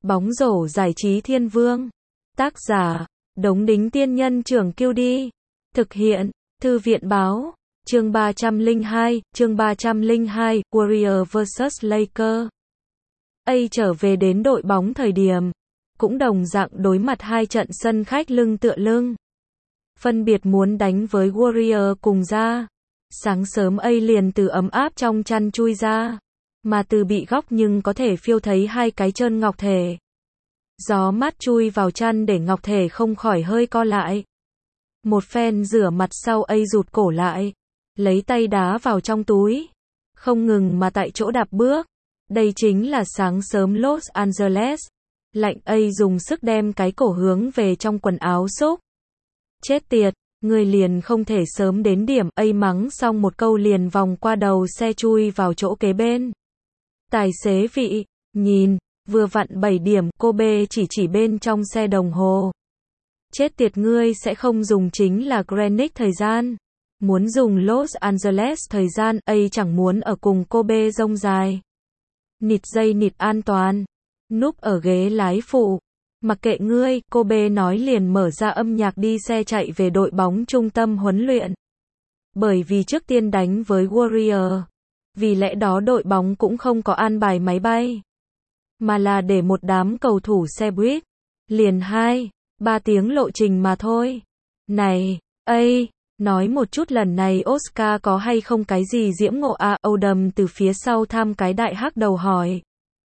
Bóng rổ giải trí thiên vương. Tác giả, Đống Đính Tiên Nhân Trưởng Kiêu Đi. Thực hiện, Thư viện Báo. Chương 302, Warrior vs Lakers. Trở về đến đội bóng thời điểm, cũng đồng dạng đối mặt hai trận sân khách lưng tựa lưng. Phân biệt muốn đánh với Warrior cùng ra. Sáng sớm liền từ ấm áp trong chăn chui ra, mà từ bị góc nhưng có thể phiêu thấy hai cái chân ngọc thể. Gió mát chui vào chăn để ngọc thể không khỏi hơi co lại. Một phen rửa mặt sau rụt cổ lại, lấy tay đá vào trong túi, không ngừng mà tại chỗ đạp bước. Đây chính là sáng sớm Los Angeles. Lạnh dùng sức đem cái cổ hướng về trong quần áo xúc. Chết tiệt, người liền không thể sớm đến điểm. Mắng xong một câu liền vòng qua đầu xe chui vào chỗ kế bên. Tài xế vị, nhìn, vừa vặn 7 điểm. Cô B chỉ bên trong xe đồng hồ. Chết tiệt, ngươi sẽ không dùng chính là Greenwich thời gian. Muốn dùng Los Angeles thời gian. Chẳng muốn ở cùng cô B rông dài. Nịt dây nịt an toàn. Núp ở ghế lái phụ. Mặc kệ ngươi, cô B nói liền mở ra âm nhạc đi xe chạy về đội bóng trung tâm huấn luyện. Bởi vì trước tiên đánh với Warrior. Vì lẽ đó đội bóng cũng không có an bài máy bay, mà là để một đám cầu thủ xe buýt. Liền 2-3 tiếng lộ trình mà thôi. Này, nói một chút lần này Oscar có hay không cái gì diễm ngộ à? Odom từ phía sau tham cái đại hắc đầu hỏi.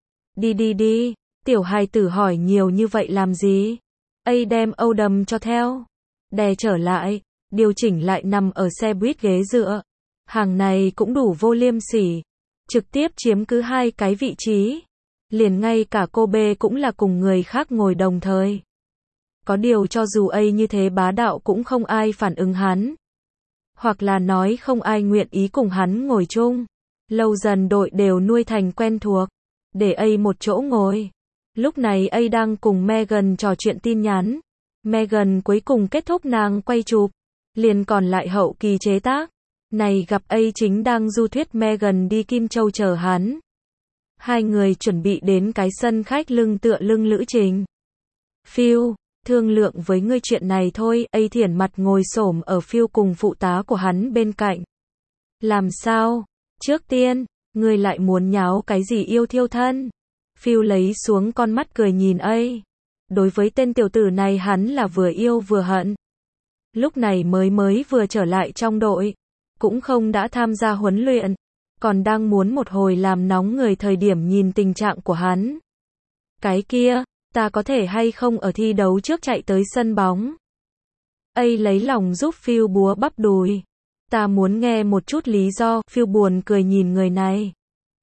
Đi, tiểu hài tử hỏi nhiều như vậy làm gì? Đem Odom cho theo. Đè trở lại, điều chỉnh lại nằm ở xe buýt ghế dựa. Hàng này cũng đủ vô liêm sỉ. Trực tiếp chiếm cứ 2 cái vị trí. Liền ngay cả cô B cũng là cùng người khác ngồi đồng thời. Có điều cho dù như thế bá đạo cũng không ai phản ứng hắn. Hoặc là nói không ai nguyện ý cùng hắn ngồi chung. Lâu dần đội đều nuôi thành quen thuộc. Để một chỗ ngồi. Lúc này đang cùng Megan trò chuyện tin nhắn. Megan cuối cùng kết thúc nàng quay chụp. Liền còn lại hậu kỳ chế tác. Này gặp chính đang du thuyết Megan đi Kim Châu chờ hắn. Hai người chuẩn bị đến cái sân khách lưng tựa lưng lữ trình. Phil, thương lượng với ngươi chuyện này thôi. Thiển mặt ngồi xổm ở Phil cùng phụ tá của hắn bên cạnh. Làm sao? Trước tiên, ngươi lại muốn nháo cái gì yêu thiêu thân? Phil lấy xuống con mắt cười nhìn Đối với tên tiểu tử này hắn là vừa yêu vừa hận. Lúc này mới vừa trở lại trong đội. Cũng không đã tham gia huấn luyện. Còn đang muốn một hồi làm nóng người thời điểm nhìn tình trạng của hắn. Cái kia, ta có thể hay không ở thi đấu trước chạy tới sân bóng? Lấy lòng giúp Phil búa bắp đùi. Ta muốn nghe một chút lý do. Phil buồn cười nhìn người này.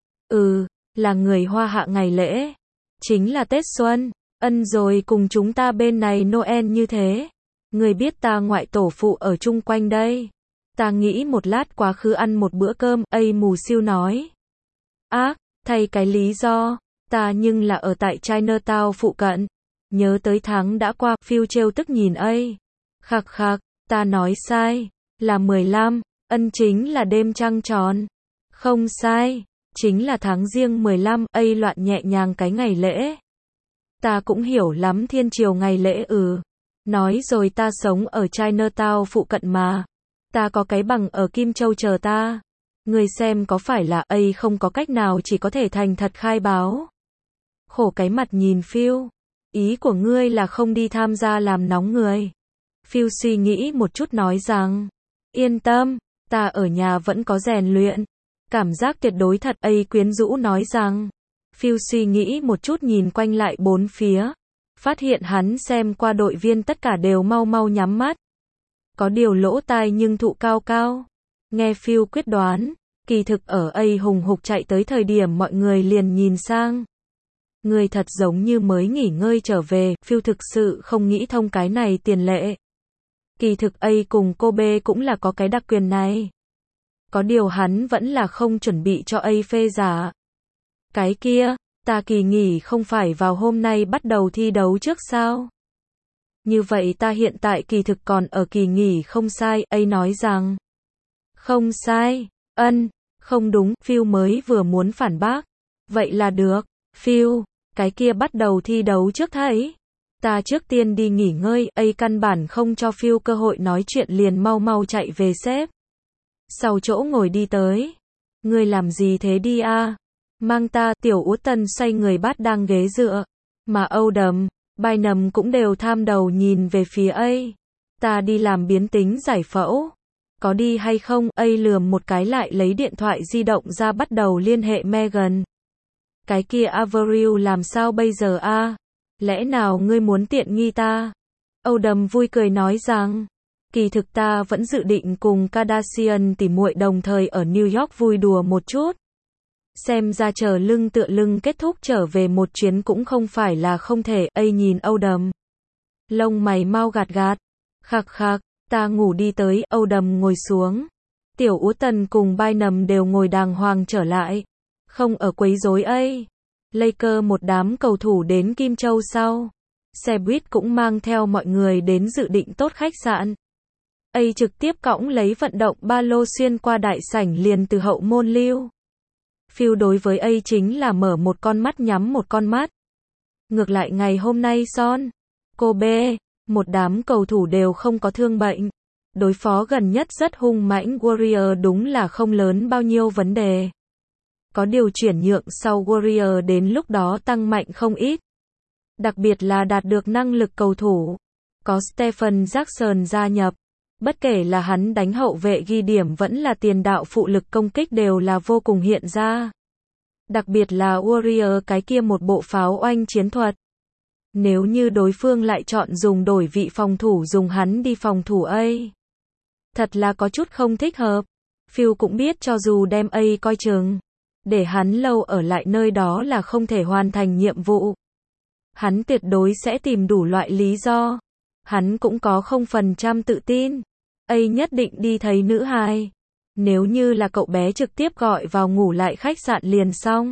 Là người Hoa hạ ngày lễ. Chính là Tết Xuân. Rồi cùng chúng ta bên này Noel như thế. Người biết ta ngoại tổ phụ ở chung quanh đây. Ta nghĩ một lát quá khứ ăn một bữa cơm. Mù siêu nói. Thay cái lý do. Ta nhưng là ở tại Chinatown phụ cận. Nhớ tới tháng đã qua. Phil trêu tức nhìn Khạc, ta nói sai. Là 15. Chính là đêm trăng tròn. Không sai. Chính là tháng Giêng 15. Loạn nhẹ nhàng cái ngày lễ. Ta cũng hiểu lắm thiên triều ngày lễ. Nói rồi, ta sống ở Chinatown phụ cận mà. Ta có cái bằng ở Kim Châu chờ ta. Người xem có phải là không có cách nào chỉ có thể thành thật khai báo. Khổ cái mặt nhìn Phil. Ý của ngươi là không đi tham gia làm nóng người. Phil suy nghĩ một chút nói rằng. Yên tâm, ta ở nhà vẫn có rèn luyện. Cảm giác tuyệt đối thật. Quyến rũ nói rằng. Phil suy nghĩ một chút nhìn quanh lại bốn phía. Phát hiện hắn xem qua đội viên tất cả đều mau nhắm mắt. Có điều lỗ tai nhưng thụ cao cao. Nghe Phil quyết đoán. Kỳ thực ở hùng hục chạy tới thời điểm mọi người liền nhìn sang. Người thật giống như mới nghỉ ngơi trở về. Phil thực sự không nghĩ thông cái này tiền lệ. Kỳ thực cùng cô B cũng là có cái đặc quyền này. Có điều hắn vẫn là không chuẩn bị cho phê giả. Cái kia, ta kỳ nghỉ không phải vào hôm nay bắt đầu thi đấu trước sao? Như vậy ta hiện tại kỳ thực còn ở kỳ nghỉ không sai. Nói rằng. Không sai. Không đúng. Phil mới vừa muốn phản bác. Vậy là được. Phil, Cái kia bắt đầu thi đấu trước thấy. Ta trước tiên đi nghỉ ngơi, căn bản không cho Phil cơ hội nói chuyện liền mau mau chạy về xếp. Sau chỗ ngồi đi tới. Ngươi làm gì thế đi a? Mang ta, Tiểu Út Tần xoay người bắt đang ghế dựa. Mà Odom, Bynum cũng đều tham đầu nhìn về phía A. Ta đi làm biến tính giải phẫu. Có đi hay không? A lườm một cái lại lấy điện thoại di động ra bắt đầu liên hệ Megan. Cái kia Avril làm sao bây giờ a? Lẽ nào ngươi muốn tiện nghi ta? Odom vui cười nói rằng, kỳ thực ta vẫn dự định cùng Kardashian tỉ muội đồng thời ở New York vui đùa một chút. Xem ra chờ lưng tựa lưng kết thúc trở về một chuyến cũng không phải là không thể. A nhìn Odom. Lông mày mau gạt gạt. Khạc khạc, ta ngủ đi tới. Odom ngồi xuống. Tiểu Út Tần cùng Bynum đều ngồi đàng hoàng trở lại. Không ở quấy rối A. Lakers một đám cầu thủ đến Kim Châu sau. Xe buýt cũng mang theo mọi người đến dự định tốt khách sạn. A trực tiếp cõng lấy vận động ba lô xuyên qua đại sảnh liền từ hậu môn lưu. Phil đối với A chính là mở một con mắt nhắm một con mắt. Ngược lại ngày hôm nay son, Kobe, một đám cầu thủ đều không có thương bệnh. Đối phó gần nhất rất hung mãnh Warrior đúng là không lớn bao nhiêu vấn đề. Có điều chuyển nhượng sau Warrior đến lúc đó tăng mạnh không ít. Đặc biệt là đạt được năng lực cầu thủ. Có Stephen Jackson gia nhập. Bất kể là hắn đánh hậu vệ ghi điểm vẫn là tiền đạo phụ lực công kích đều là vô cùng hiện ra. Đặc biệt là Warrior cái kia một bộ pháo oanh chiến thuật. Nếu như đối phương lại chọn dùng đổi vị phòng thủ dùng hắn đi phòng thủ A. Thật là có chút không thích hợp. Phil cũng biết cho dù đem A coi chừng. Để hắn lâu ở lại nơi đó là không thể hoàn thành nhiệm vụ. Hắn tuyệt đối sẽ tìm đủ loại lý do. Hắn cũng có 0% tự tin. A nhất định đi thấy nữ hài. Nếu như là cậu bé trực tiếp gọi vào ngủ lại khách sạn liền xong.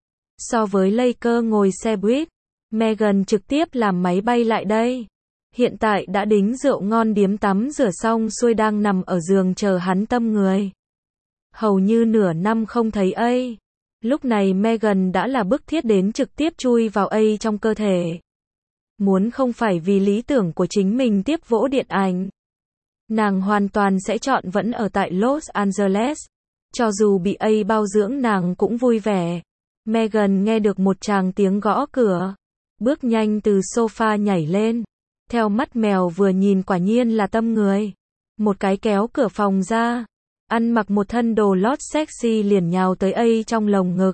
So với Lakers ngồi xe buýt, Megan trực tiếp làm máy bay lại đây. Hiện tại đã đính rượu ngon điếm tắm rửa xong xuôi đang nằm ở giường chờ hắn tâm người. Hầu như nửa năm không thấy A. Lúc này Megan đã là bức thiết đến trực tiếp chui vào A trong cơ thể. Muốn không phải vì lý tưởng của chính mình tiếp vỗ điện ảnh. Nàng hoàn toàn sẽ chọn vẫn ở tại Los Angeles. Cho dù bị A bao dưỡng nàng cũng vui vẻ. Megan nghe được một tràng tiếng gõ cửa. Bước nhanh từ sofa nhảy lên. Theo mắt mèo vừa nhìn quả nhiên là tâm người. Một cái kéo cửa phòng ra. Ăn mặc một thân đồ lót sexy liền nhào tới A trong lồng ngực.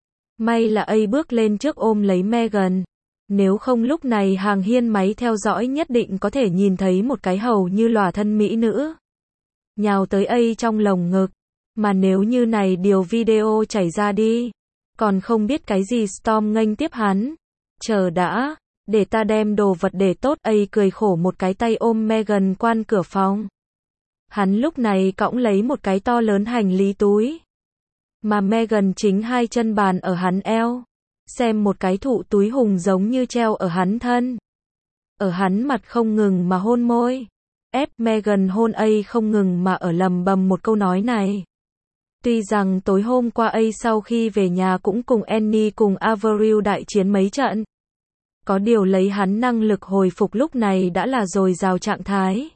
May là A bước lên trước ôm lấy Megan. Nếu không lúc này hàng hiên máy theo dõi nhất định có thể nhìn thấy một cái hầu như lòa thân mỹ nữ. Nhào tới A trong lồng ngực. Mà nếu như này điều video chảy ra đi. Còn không biết cái gì Storm nghênh tiếp hắn. Chờ đã. Để ta đem đồ vật để tốt. A cười khổ một cái tay ôm Megan quan cửa phòng. Hắn lúc này cõng lấy một cái to lớn hành lý túi. Mà Megan chính hai chân bàn ở hắn eo. Xem một cái thụ túi hùng giống như treo ở hắn thân. Ở hắn mặt không ngừng mà hôn môi. Ép Megan hôn A không ngừng mà ở lầm bầm một câu nói này. Tuy rằng tối hôm qua A sau khi về nhà cũng cùng Annie cùng Avril đại chiến mấy trận. Có điều lấy hắn năng lực hồi phục lúc này đã là dồi dào trạng thái.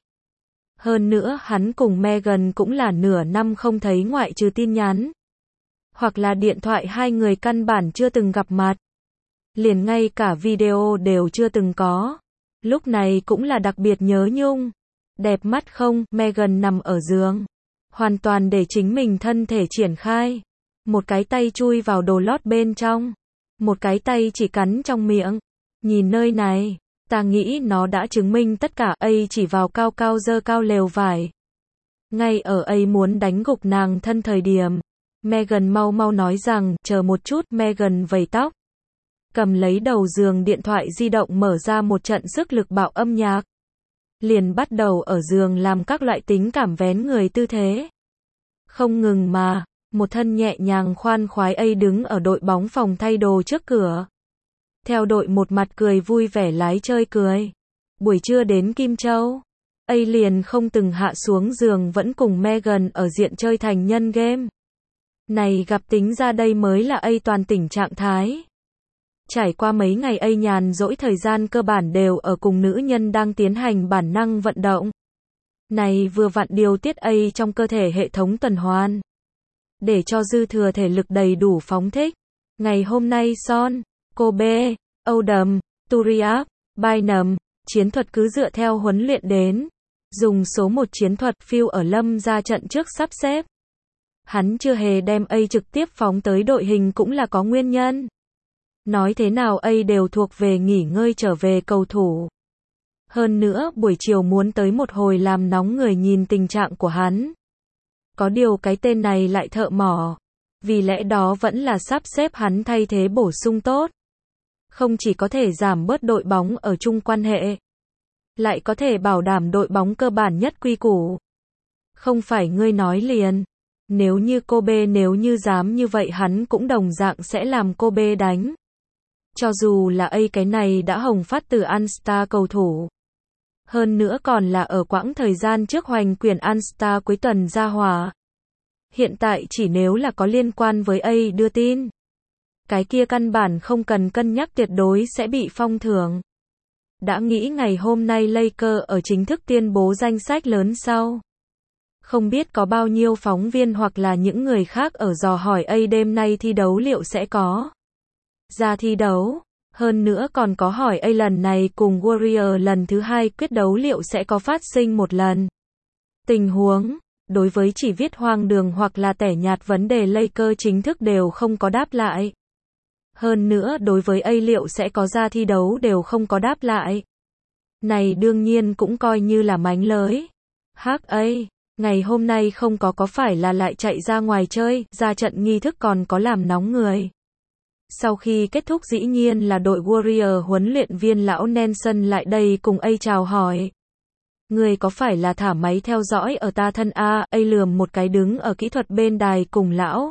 Hơn nữa hắn cùng Megan cũng là nửa năm không thấy ngoại trừ tin nhắn. Hoặc là điện thoại hai người căn bản chưa từng gặp mặt. Liền ngay cả video đều chưa từng có. Lúc này cũng là đặc biệt nhớ nhung. Đẹp mắt không? Megan nằm ở giường. Hoàn toàn để chính mình thân thể triển khai. Một cái tay chui vào đồ lót bên trong. Một cái tay chỉ cắn trong miệng. Nhìn nơi này. Ta nghĩ nó đã chứng minh tất cả. A chỉ vào cao cao dơ cao lều vải. Ngay ở A muốn đánh gục nàng thân thời điểm. Megan mau mau nói rằng, chờ một chút. Megan vẩy tóc. Cầm lấy đầu giường điện thoại di động mở ra một trận sức lực bạo âm nhạc. Liền bắt đầu ở giường làm các loại tính cảm vén người tư thế. Không ngừng mà, một thân nhẹ nhàng khoan khoái A đứng ở đội bóng phòng thay đồ trước cửa. Theo đội một mặt cười vui vẻ lái chơi cười. Buổi trưa đến Kim Châu. A liền không từng hạ xuống giường vẫn cùng Megan ở diện chơi thành nhân game. Này gặp tính ra đây mới là A toàn tỉnh trạng thái. Trải qua mấy ngày ấy nhàn rỗi thời gian cơ bản đều ở cùng nữ nhân đang tiến hành bản năng vận động. Này vừa vặn điều tiết ấy trong cơ thể hệ thống tuần hoàn. Để cho dư thừa thể lực đầy đủ phóng thích. Ngày hôm nay Son, Kobe, Oldham, Turiaf, Bynum, chiến thuật cứ dựa theo huấn luyện đến. Dùng số 1 chiến thuật Phil ở Lâm ra trận trước sắp xếp. Hắn chưa hề đem A trực tiếp phóng tới đội hình cũng là có nguyên nhân. Nói thế nào A đều thuộc về nghỉ ngơi trở về cầu thủ. Hơn nữa buổi chiều muốn tới một hồi làm nóng người nhìn tình trạng của hắn. Có điều cái tên này lại thợ mỏ. Vì lẽ đó vẫn là sắp xếp hắn thay thế bổ sung tốt. Không chỉ có thể giảm bớt đội bóng ở chung quan hệ. Lại có thể bảo đảm đội bóng cơ bản nhất quy củ. Không phải ngươi nói liền. Nếu như Kobe nếu như dám như vậy hắn cũng đồng dạng sẽ làm Kobe đánh. Cho dù là A cái này đã hồng phát từ All-Star cầu thủ. Hơn nữa còn là ở quãng thời gian trước hoành quyền All-Star cuối tuần ra hòa. Hiện tại chỉ nếu là có liên quan với A đưa tin. Cái kia căn bản không cần cân nhắc tuyệt đối sẽ bị phong thưởng. Đã nghĩ ngày hôm nay Lakers ở chính thức tuyên bố danh sách lớn sau. Không biết có bao nhiêu phóng viên hoặc là những người khác ở dò hỏi A đêm nay thi đấu liệu sẽ có ra thi đấu. Hơn nữa còn có hỏi A lần này cùng Warrior lần thứ 2 quyết đấu liệu sẽ có phát sinh một lần. Tình huống, đối với chỉ viết hoang đường hoặc là tẻ nhạt vấn đề Lakers chính thức đều không có đáp lại. Hơn nữa đối với A liệu sẽ có ra thi đấu đều không có đáp lại. Này đương nhiên cũng coi như là mánh lới. HA, ngày hôm nay không có phải là lại chạy ra ngoài chơi, ra trận nghi thức còn có làm nóng người. Sau khi kết thúc dĩ nhiên là đội Warrior huấn luyện viên lão Nelson lại đây cùng A chào hỏi. Người có phải là thả máy theo dõi ở ta thân A lườm một cái đứng ở kỹ thuật bên đài cùng lão.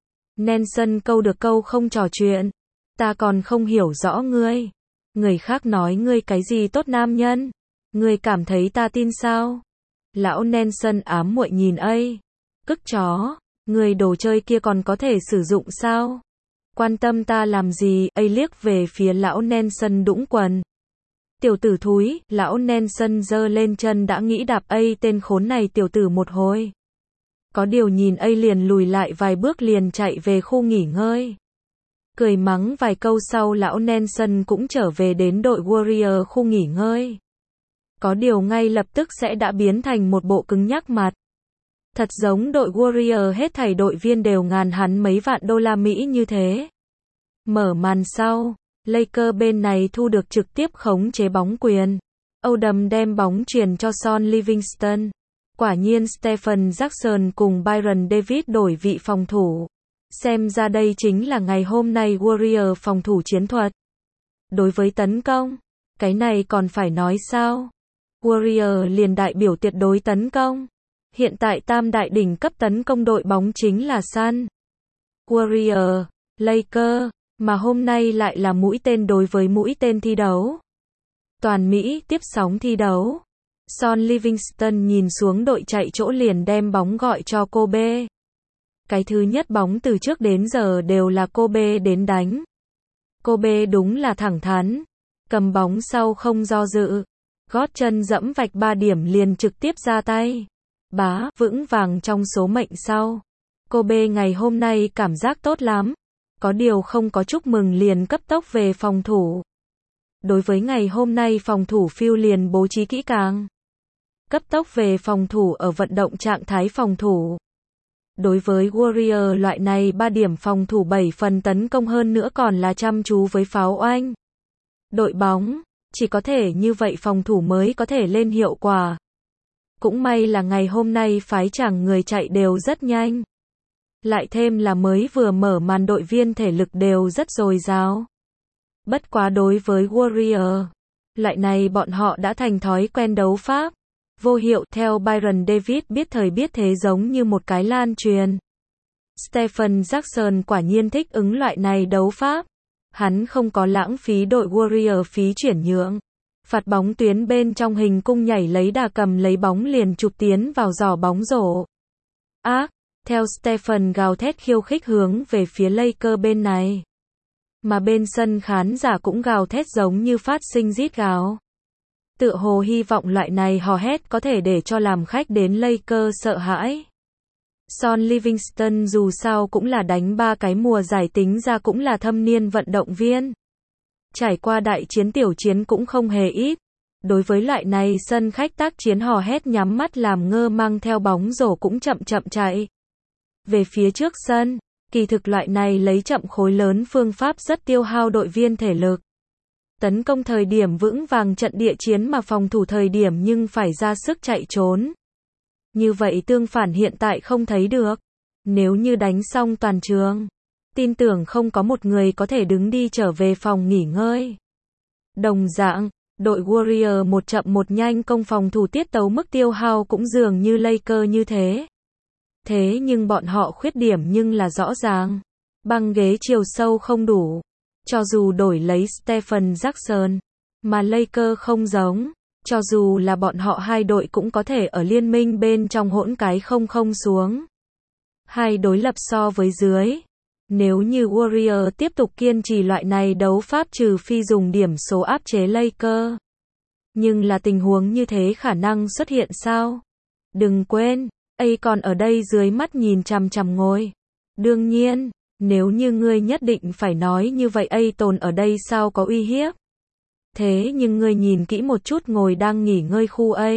Nelson câu được câu không trò chuyện. Ta còn không hiểu rõ ngươi. Người khác nói ngươi cái gì tốt nam nhân. Ngươi cảm thấy ta tin sao? Lão Nelson ám muội nhìn A. Cức chó. Người đồ chơi kia còn có thể sử dụng sao? Quan tâm ta làm gì? A liếc về phía lão Nelson đũng quần. Tiểu tử thúi, lão Nelson giơ lên chân đã nghĩ đạp A tên khốn này tiểu tử một hồi. Có điều nhìn A liền lùi lại vài bước liền chạy về khu nghỉ ngơi. Cười mắng vài câu sau lão Nelson cũng trở về đến đội Warrior khu nghỉ ngơi. Có điều ngay lập tức sẽ đã biến thành một bộ cứng nhắc mặt. Thật giống đội Warrior hết thảy đội viên đều ngàn hắn mấy vạn đô la Mỹ như thế. Mở màn sau, Lakers bên này thu được trực tiếp khống chế bóng quyền. Oldham đem bóng truyền cho Son Livingston. Quả nhiên Stephen Jackson cùng Byron Davis đổi vị phòng thủ. Xem ra đây chính là ngày hôm nay Warrior phòng thủ chiến thuật. Đối với tấn công, cái này còn phải nói sao? Warrior liền đại biểu tuyệt đối tấn công. Hiện tại tam đại đỉnh cấp tấn công đội bóng chính là Sun, Warrior, Lakers, mà hôm nay lại là mũi tên đối với mũi tên thi đấu. Toàn Mỹ tiếp sóng thi đấu. Son Livingston nhìn xuống đội chạy chỗ liền đem bóng gọi cho Kobe. Cái thứ nhất bóng từ trước đến giờ đều là Kobe đến đánh. Kobe đúng là thẳng thắn. Cầm bóng sau không do dự. Gót chân dẫm vạch 3 điểm liền trực tiếp ra tay. Bá, vững vàng trong số mệnh sau. Kobe ngày hôm nay cảm giác tốt lắm. Có điều không có chúc mừng liền cấp tốc về phòng thủ. Đối với ngày hôm nay phòng thủ Phil liền bố trí kỹ càng. Cấp tốc về phòng thủ ở vận động trạng thái phòng thủ. Đối với Warrior loại này 3 điểm phòng thủ 7 phần tấn công hơn nữa còn là chăm chú với pháo oanh. Đội bóng, chỉ có thể như vậy phòng thủ mới có thể lên hiệu quả. Cũng may là ngày hôm nay phái chẳng người chạy đều rất nhanh. Lại thêm là mới vừa mở màn đội viên thể lực đều rất dồi dào. Bất quá đối với Warrior, loại này bọn họ đã thành thói quen đấu pháp. Vô hiệu theo Byron Davis biết thời biết thế giống như một cái lan truyền. Stephen Jackson quả nhiên thích ứng loại này đấu pháp. Hắn không có lãng phí đội Warrior phí chuyển nhượng. Phạt bóng tuyến bên trong hình cung nhảy lấy đà cầm lấy bóng liền chụp tiến vào giỏ bóng rổ. Ác, theo Stephen gào thét khiêu khích hướng về phía Lakers bên này. Mà bên sân khán giả cũng gào thét giống như phát sinh rít gào. Tựa hồ hy vọng loại này hò hét có thể để cho làm khách đến Lakers sợ hãi. Son Livingston dù sao cũng là đánh 3 cái mùa giải, tính ra cũng là thâm niên vận động viên. Trải qua đại chiến tiểu chiến cũng không hề ít. Đối với loại này sân khách tác chiến hò hét nhắm mắt làm ngơ mang theo bóng rổ cũng chậm chậm chạy về phía trước sân. Kỳ thực loại này lấy chậm khối lớn phương pháp rất tiêu hao đội viên thể lực. Tấn công thời điểm vững vàng trận địa chiến mà phòng thủ thời điểm nhưng phải ra sức chạy trốn. Như vậy tương phản hiện tại không thấy được. Nếu như đánh xong toàn trường, tin tưởng không có một người có thể đứng đi trở về phòng nghỉ ngơi. Đồng dạng, đội Warrior một chậm một nhanh công phòng thủ tiết tấu mức tiêu hao cũng dường như Lakers như thế. Thế nhưng bọn họ khuyết điểm nhưng là rõ ràng. Băng ghế chiều sâu không đủ. Cho dù đổi lấy Stephen Jackson, mà Lakers không giống. Cho dù là bọn họ hai đội cũng có thể ở liên minh bên trong hỗn cái không xuống. Hai đối lập so với dưới. Nếu như Warrior tiếp tục kiên trì loại này đấu pháp trừ phi dùng điểm số áp chế Lakers. Nhưng là tình huống như thế khả năng xuất hiện sao? Đừng quên, A còn ở đây dưới mắt nhìn chằm chằm ngồi. Đương nhiên, nếu như ngươi nhất định phải nói như vậy A tồn ở đây sao có uy hiếp. Thế nhưng ngươi nhìn kỹ một chút ngồi đang nghỉ ngơi khu A.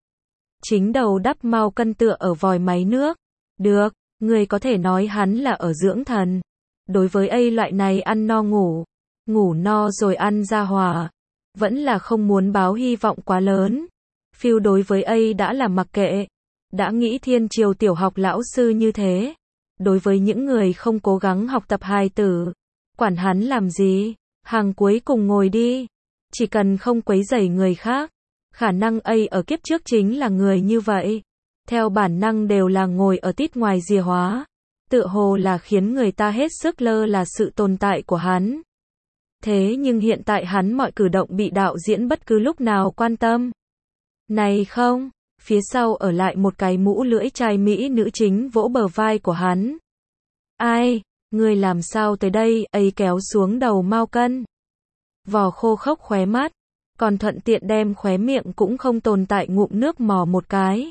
Chính đầu đắp mau cân tựa ở vòi máy nước. Được, ngươi có thể nói hắn là ở dưỡng thần. Đối với A loại này ăn no ngủ, ngủ no rồi ăn ra hỏa. Vẫn là không muốn báo hy vọng quá lớn. Phil đối với A đã là mặc kệ. Đã nghĩ thiên triều tiểu học lão sư như thế. Đối với những người không cố gắng học tập hài tử, quản hắn làm gì, hàng cuối cùng ngồi đi. Chỉ cần không quấy rầy người khác. Khả năng A ở kiếp trước chính là người như vậy. Theo bản năng đều là ngồi ở tít ngoài rìa hóa. Tựa hồ là khiến người ta hết sức lơ là sự tồn tại của hắn. Thế nhưng hiện tại hắn mọi cử động bị đạo diễn bất cứ lúc nào quan tâm. Này không, phía sau ở lại một cái mũ lưỡi trai Mỹ nữ chính vỗ bờ vai của hắn. Ai, ngươi làm sao tới đây? A kéo xuống đầu mao cân. Vò khô khốc khóe mắt, còn thuận tiện đem khóe miệng cũng không tồn tại ngụm nước mò một cái.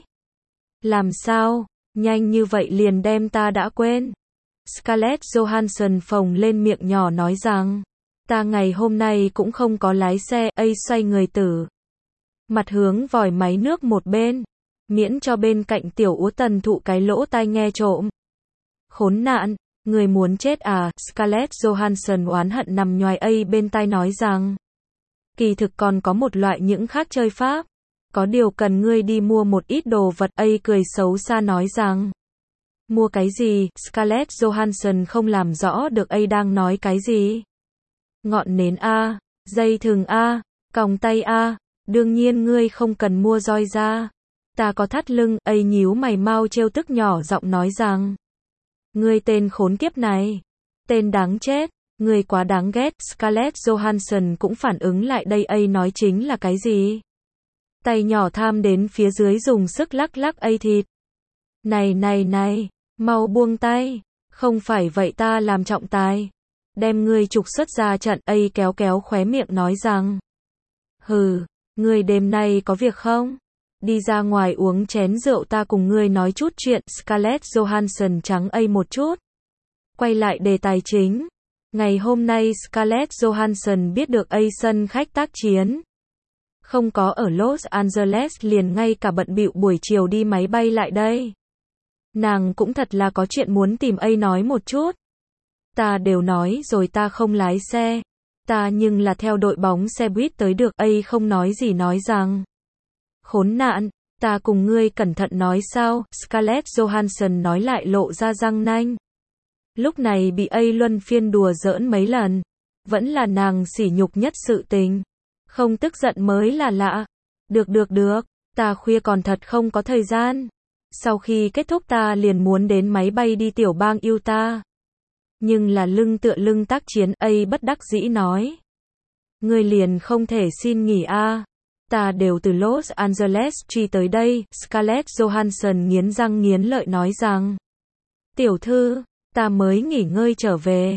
Làm sao, nhanh như vậy liền đem ta đã quên. Scarlett Johansson phồng lên miệng nhỏ nói rằng, ta ngày hôm nay cũng không có lái xe. A xoay người tử. Mặt hướng vòi máy nước một bên, miễn cho bên cạnh tiểu úa tần thụ cái lỗ tai nghe trộm. Khốn nạn, người muốn chết à? Scarlett Johansson oán hận nằm nhoài A bên tai nói rằng, kỳ thực còn có một loại những khác chơi pháp. Có điều cần ngươi đi mua một ít đồ vật. A cười xấu xa nói rằng, mua cái gì? Scarlett Johansson không làm rõ được A đang nói cái gì. Ngọn nến A, dây thừng A, còng tay A, đương nhiên ngươi không cần mua roi ra. Ta có thắt lưng. A nhíu mày mau trêu tức nhỏ giọng nói rằng, ngươi tên khốn kiếp này, tên đáng chết, ngươi quá đáng ghét. Scarlett Johansson cũng phản ứng lại đây A nói chính là cái gì. Tay nhỏ tham đến phía dưới dùng sức lắc lắc A thịt. Này, mau buông tay, không phải vậy ta làm trọng tài. Đem ngươi trục xuất ra trận. A kéo kéo khóe miệng nói rằng, hừ, ngươi đêm nay có việc không? Đi ra ngoài uống chén rượu ta cùng ngươi nói chút chuyện. Scarlett Johansson trắng A một chút. Quay lại đề tài chính. Ngày hôm nay Scarlett Johansson biết được A sân khách tác chiến không có ở Los Angeles, liền ngay cả bận bịu buổi chiều đi máy bay lại đây. Nàng cũng thật là có chuyện muốn tìm A nói một chút. Ta đều nói rồi ta không lái xe. Ta nhưng là theo đội bóng xe buýt tới được. A không nói gì nói rằng, khốn nạn, ta cùng ngươi cẩn thận nói sao? Scarlett Johansson nói lại lộ ra răng nanh. Lúc này bị A luân phiên đùa giỡn mấy lần. Vẫn là nàng sỉ nhục nhất sự tình. Không tức giận mới là lạ. Được, ta khuya còn thật không có thời gian. Sau khi kết thúc ta liền muốn đến máy bay đi tiểu bang Utah. Nhưng là lưng tựa lưng tác chiến. A bất đắc dĩ nói, ngươi liền không thể xin nghỉ à? Ta đều từ Los Angeles truy tới đây. Scarlett Johansson nghiến răng nghiến lợi nói rằng, tiểu thư, ta mới nghỉ ngơi trở về.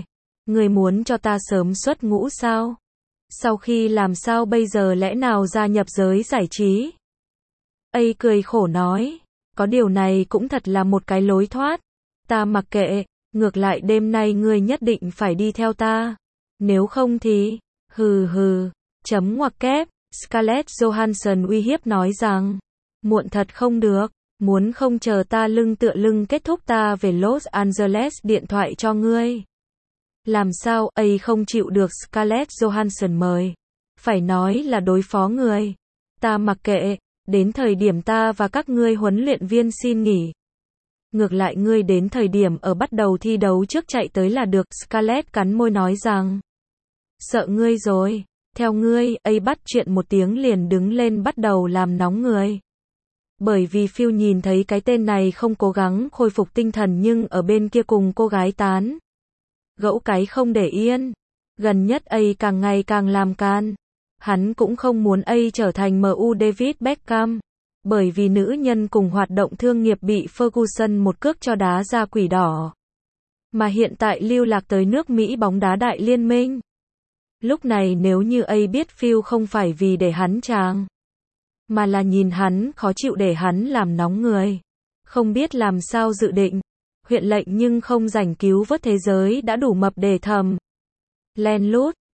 Ngươi muốn cho ta sớm xuất ngũ sao? Sau khi làm sao bây giờ lẽ nào gia nhập giới giải trí? A cười khổ nói, có điều này cũng thật là một cái lối thoát. Ta mặc kệ, ngược lại đêm nay ngươi nhất định phải đi theo ta. Nếu không thì, hừ hừ, chấm ngoặc kép, Scarlett Johansson uy hiếp nói rằng, muộn thật không được, muốn không chờ ta lưng tựa lưng kết thúc ta về Los Angeles điện thoại cho ngươi. Làm sao A không chịu được Scarlett Johansson mời? Phải nói là đối phó người. Ta mặc kệ, đến thời điểm ta và các ngươi huấn luyện viên xin nghỉ. Ngược lại ngươi đến thời điểm ở bắt đầu thi đấu trước chạy tới là được. Scarlett cắn môi nói rằng, sợ ngươi rồi, theo ngươi. A bắt chuyện một tiếng liền đứng lên bắt đầu làm nóng người. Bởi vì Phil nhìn thấy cái tên này không cố gắng khôi phục tinh thần nhưng ở bên kia cùng cô gái tán gẫu cái không để yên. Gần nhất A càng ngày càng làm can. Hắn cũng không muốn A trở thành MU David Beckham. Bởi vì nữ nhân cùng hoạt động thương nghiệp bị Ferguson một cước cho đá ra quỷ đỏ. Mà hiện tại lưu lạc tới nước Mỹ bóng đá đại liên minh. Lúc này nếu như A biết Phil không phải vì để hắn chàng, mà là nhìn hắn khó chịu để hắn làm nóng người. Không biết làm sao dự định. Huyện lệnh nhưng không rảnh cứu vớt thế giới đã đủ mập để thầm. Len lút.